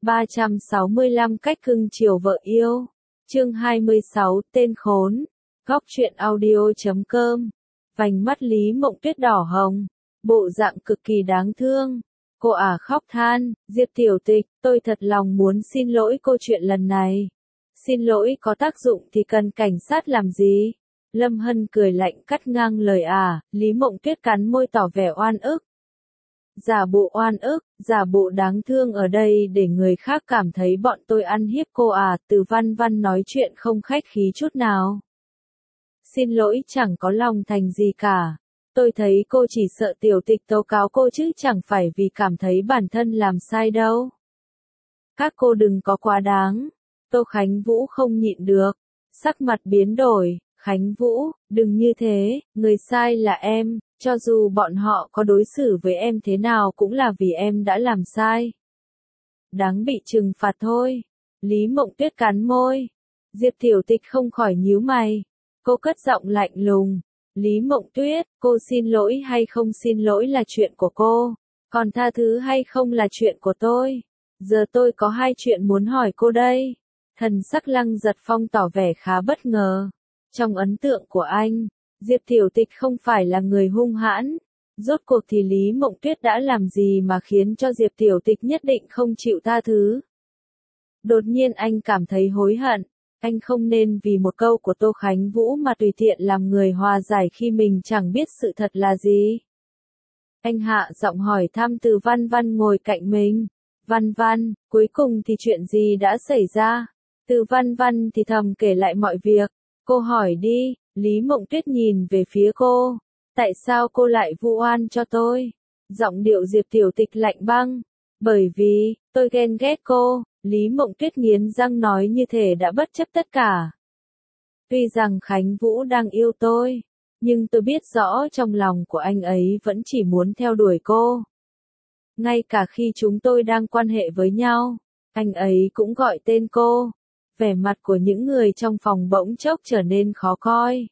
365 cách cưng chiều vợ yêu. Chương 26, tên khốn. Góc truyện audio.com. Vành mắt Lý Mộng Tuyết đỏ hồng, bộ dạng cực kỳ đáng thương. Cô khóc than, Diệp Tiểu Tịch, tôi thật lòng muốn xin lỗi cô chuyện lần này. Xin lỗi có tác dụng thì cần cảnh sát làm gì? Lâm Hân cười lạnh cắt ngang lời Lý Mộng Tuyết cắn môi tỏ vẻ oan ức. Giả bộ oan ức, giả bộ đáng thương ở đây để người khác cảm thấy bọn tôi ăn hiếp cô Từ Văn Văn nói chuyện không khách khí chút nào. Xin lỗi chẳng có lòng thành gì cả. Tôi thấy cô chỉ sợ Tiểu Tịch tố cáo cô chứ chẳng phải vì cảm thấy bản thân làm sai đâu. Các cô đừng có quá đáng. Tô Khánh Vũ không nhịn được. Sắc mặt biến đổi, Khánh Vũ, đừng như thế, người sai là em, cho dù bọn họ có đối xử với em thế nào cũng là vì em đã làm sai. Đáng bị trừng phạt thôi. Lý Mộng Tuyết cắn môi. Diệp Tiểu Tịch không khỏi nhíu mày. Cô cất giọng lạnh lùng. Lý Mộng Tuyết, cô xin lỗi hay không xin lỗi là chuyện của cô, còn tha thứ hay không là chuyện của tôi. Giờ tôi có hai chuyện muốn hỏi cô đây. Thần sắc Lăng Giật Phong tỏ vẻ khá bất ngờ. Trong ấn tượng của anh, Diệp Tiểu Tịch không phải là người hung hãn. Rốt cuộc thì Lý Mộng Tuyết đã làm gì mà khiến cho Diệp Tiểu Tịch nhất định không chịu tha thứ? Đột nhiên anh cảm thấy hối hận. Anh không nên vì một câu của Tô Khánh Vũ mà tùy tiện làm người hòa giải khi mình chẳng biết sự thật là gì. Anh hạ giọng hỏi thăm Từ Văn Văn ngồi cạnh mình. Văn Văn, cuối cùng thì chuyện gì đã xảy ra? Từ Văn Văn thì thầm kể lại mọi việc. Cô hỏi đi. Lý Mộng Tuyết nhìn về phía cô. Tại sao cô lại vu oan cho tôi? Giọng điệu Diệp Tiểu Tịch lạnh băng. Bởi vì, tôi ghen ghét cô. Lý Mộng Tuyết nghiến răng nói như thể đã bất chấp tất cả. Tuy rằng Khánh Vũ đang yêu tôi, nhưng tôi biết rõ trong lòng của anh ấy vẫn chỉ muốn theo đuổi cô. Ngay cả khi chúng tôi đang quan hệ với nhau, anh ấy cũng gọi tên cô. Vẻ mặt của những người trong phòng bỗng chốc trở nên khó coi.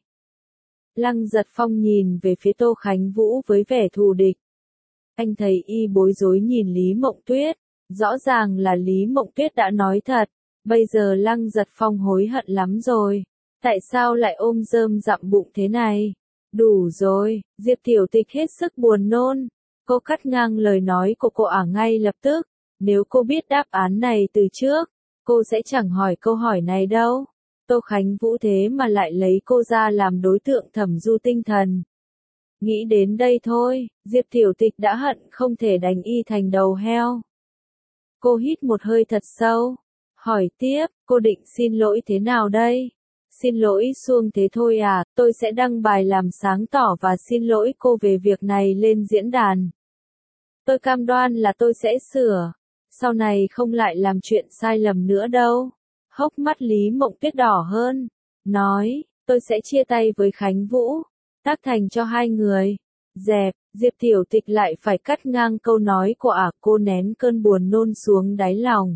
Lăng Giật Phong nhìn về phía Tô Khánh Vũ với vẻ thù địch. Anh thấy y bối rối nhìn Lý Mộng Tuyết. Rõ ràng là Lý Mộng Tuyết đã nói thật. Bây giờ Lăng Giật Phong hối hận lắm rồi. Tại sao lại ôm rơm dặm bụng thế này? Đủ rồi. Diệp Tiểu Tịch hết sức buồn nôn. Cô cắt ngang lời nói của cô ngay lập tức. Nếu cô biết đáp án này từ trước, cô sẽ chẳng hỏi câu hỏi này đâu. Tô Khánh Vũ thế mà lại lấy cô ra làm đối tượng thẩm du tinh thần. Nghĩ đến đây thôi, Diệp Tiểu Tịch đã hận không thể đánh y thành đầu heo. Cô hít một hơi thật sâu. Hỏi tiếp, cô định xin lỗi thế nào đây? Xin lỗi suông thế thôi tôi sẽ đăng bài làm sáng tỏ và xin lỗi cô về việc này lên diễn đàn. Tôi cam đoan là tôi sẽ sửa. Sau này không lại làm chuyện sai lầm nữa đâu. Hốc mắt Lý Mộng Tuyết đỏ hơn. Nói, tôi sẽ chia tay với Khánh Vũ. Tác thành cho hai người. Dẹp, Diệp Tiểu Tịch lại phải cắt ngang câu nói của cô nén cơn buồn nôn xuống đáy lòng.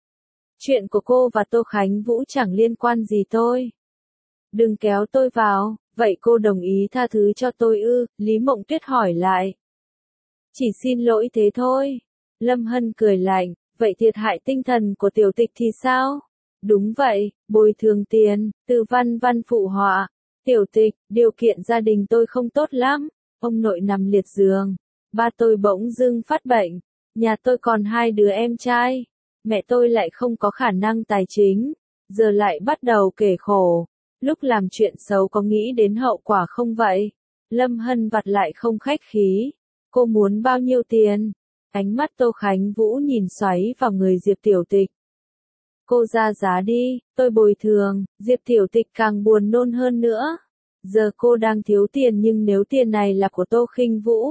Chuyện của cô và Tô Khánh Vũ chẳng liên quan gì tôi. Đừng kéo tôi vào, vậy cô đồng ý tha thứ cho tôi ư? Lý Mộng Tuyết hỏi lại. Chỉ xin lỗi thế thôi. Lâm Hân cười lạnh, vậy thiệt hại tinh thần của Tiểu Tịch thì sao? Đúng vậy, bồi thường tiền. Từ Văn Văn phụ họa. Tiểu Tịch, điều kiện gia đình tôi không tốt lắm. Ông nội nằm liệt giường. Ba tôi bỗng dưng phát bệnh. Nhà tôi còn hai đứa em trai. Mẹ tôi lại không có khả năng tài chính. Giờ lại bắt đầu kể khổ. Lúc làm chuyện xấu có nghĩ đến hậu quả không vậy? Lâm Hân vặt lại không khách khí. Cô muốn bao nhiêu tiền? Ánh mắt Tô Khánh Vũ nhìn xoáy vào người Diệp Tiểu Tịch. Cô ra giá đi, tôi bồi thường. Diệp Tiểu Tịch càng buồn nôn hơn nữa. Giờ cô đang thiếu tiền nhưng nếu tiền này là của Tô Khinh Vũ,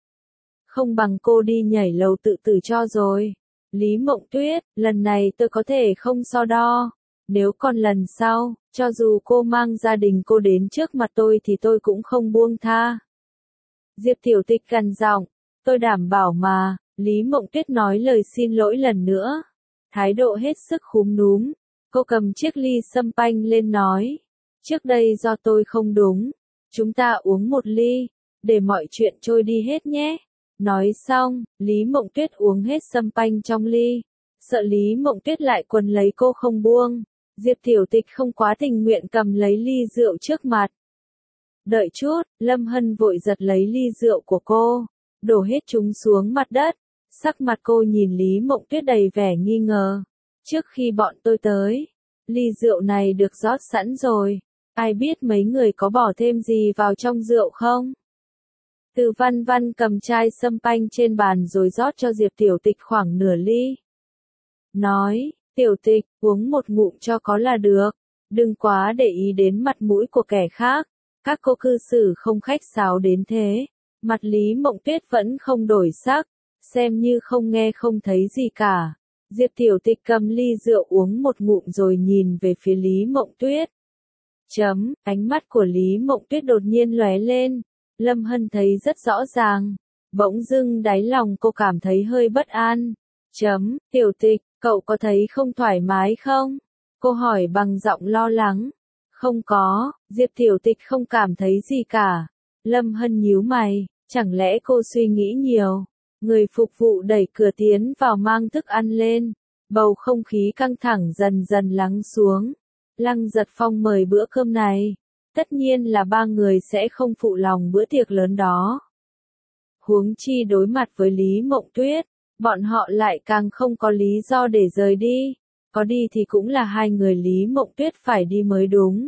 không bằng cô đi nhảy lầu tự tử cho rồi. Lý Mộng Tuyết, lần này tôi có thể không so đo. Nếu còn lần sau, cho dù cô mang gia đình cô đến trước mặt tôi thì tôi cũng không buông tha. Diệp Tiểu Tịch gằn giọng, tôi đảm bảo mà. Lý Mộng Tuyết nói lời xin lỗi lần nữa. Thái độ hết sức khúm núm. Cô cầm chiếc ly sâm panh lên nói. Trước đây do tôi không đúng. Chúng ta uống một ly, để mọi chuyện trôi đi hết nhé. Nói xong, Lý Mộng Tuyết uống hết sâm panh trong ly. sợ Lý Mộng Tuyết lại quấn lấy cô không buông. Diệp Tiểu Tịch không quá tình nguyện cầm lấy ly rượu trước mặt. Đợi chút, Lâm Hân vội giật lấy ly rượu của cô, đổ hết chúng xuống mặt đất. Sắc mặt cô nhìn Lý Mộng Tuyết đầy vẻ nghi ngờ. Trước khi bọn tôi tới, ly rượu này được rót sẵn rồi. Ai biết mấy người có bỏ thêm gì vào trong rượu không? Từ Văn Văn cầm chai sâm panh trên bàn rồi rót cho Diệp Tiểu Tịch khoảng nửa ly. Nói, Tiểu Tịch, uống một ngụm cho có là được. Đừng quá để ý đến mặt mũi của kẻ khác. Các cô cư xử không khách sáo đến thế. Mặt Lý Mộng Tuyết vẫn không đổi sắc, xem như không nghe không thấy gì cả. Diệp Tiểu Tịch cầm ly rượu uống một ngụm rồi nhìn về phía Lý Mộng Tuyết. Ánh mắt của Lý Mộng Tuyết đột nhiên lóe lên. Lâm Hân thấy rất rõ ràng. Bỗng dưng đáy lòng cô cảm thấy hơi bất an. Tiểu Tịch, cậu có thấy không thoải mái không? Cô hỏi bằng giọng lo lắng. Không có, Diệp Tiểu Tịch không cảm thấy gì cả. Lâm Hân nhíu mày, chẳng lẽ cô suy nghĩ nhiều? Người phục vụ đẩy cửa tiến vào mang thức ăn lên. Bầu không khí căng thẳng dần dần lắng xuống. Lăng Giật Phong mời bữa cơm này. Tất nhiên là ba người sẽ không phụ lòng bữa tiệc lớn đó. Huống chi đối mặt với Lý Mộng Tuyết, bọn họ lại càng không có lý do để rời đi. Có đi thì cũng là hai người Lý Mộng Tuyết phải đi mới đúng.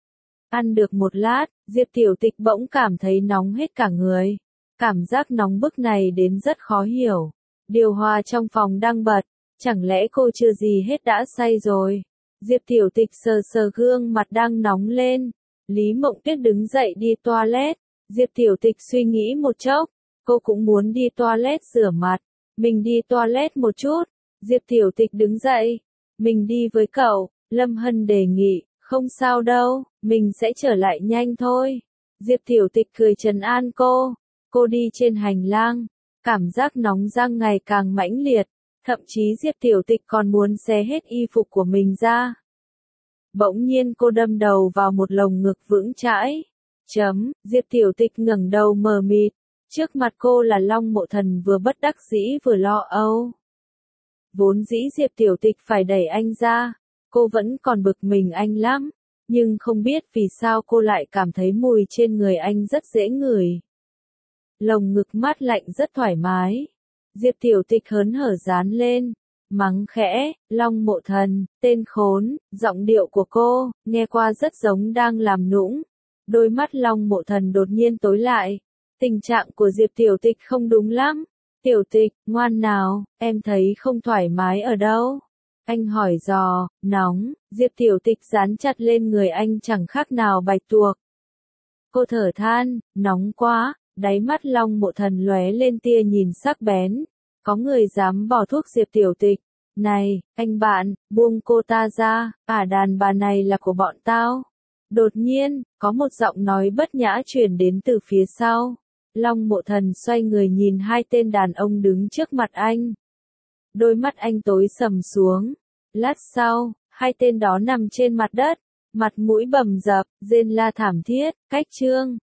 Ăn được một lát, Diệp Tiểu Tịch bỗng cảm thấy nóng hết cả người. Cảm giác nóng bức này đến rất khó hiểu. Điều hòa trong phòng đang bật, chẳng lẽ cô chưa gì hết đã say rồi? Diệp Tiểu Tịch sờ sờ gương mặt đang nóng lên. Lý Mộng Tuyết đứng dậy đi toilet. Diệp Tiểu Tịch suy nghĩ một chốc, cô cũng muốn đi toilet rửa mặt. Mình đi toilet một chút. Diệp Tiểu Tịch đứng dậy. Mình đi với cậu, Lâm Hân đề nghị, không sao đâu, mình sẽ trở lại nhanh thôi. Diệp Tiểu Tịch cười trấn an cô. Cô đi trên hành lang, cảm giác nóng rang ngày càng mãnh liệt, thậm chí Diệp Tiểu Tịch còn muốn xé hết y phục của mình ra. Bỗng nhiên cô đâm đầu vào một lồng ngực vững chãi. Diệp Tiểu Tịch ngẩng đầu mờ mịt, trước mặt cô là Long Mộ Thần vừa bất đắc dĩ vừa lo âu. Vốn dĩ Diệp Tiểu Tịch phải đẩy anh ra, cô vẫn còn bực mình anh lắm, nhưng không biết vì sao cô lại cảm thấy mùi trên người anh rất dễ ngửi. Lồng ngực mát lạnh rất thoải mái. Diệp Tiểu Tịch hớn hở dán lên, mắng khẽ, Long Mộ Thần, tên khốn. Giọng điệu của cô, nghe qua rất giống đang làm nũng. Đôi mắt Long Mộ Thần đột nhiên tối lại. Tình trạng của Diệp Tiểu Tịch không đúng lắm. Tiểu Tịch, ngoan nào, em thấy không thoải mái ở đâu? Anh hỏi dò, nóng. Diệp Tiểu Tịch dán chặt lên người anh chẳng khác nào bạch tuộc. Cô thở than, nóng quá. Đáy mắt Long Mộ Thần lóe lên tia nhìn sắc bén. Có người dám bỏ thuốc Diệp Tiểu Tịch. Này, anh bạn, buông cô ta ra, đàn bà này là của bọn tao. Đột nhiên, có một giọng nói bất nhã truyền đến từ phía sau. Long Mộ Thần xoay người nhìn hai tên đàn ông đứng trước mặt anh. Đôi mắt anh tối sầm xuống. Lát sau, hai tên đó nằm trên mặt đất, mặt mũi bầm dập, rên la thảm thiết, cách trương.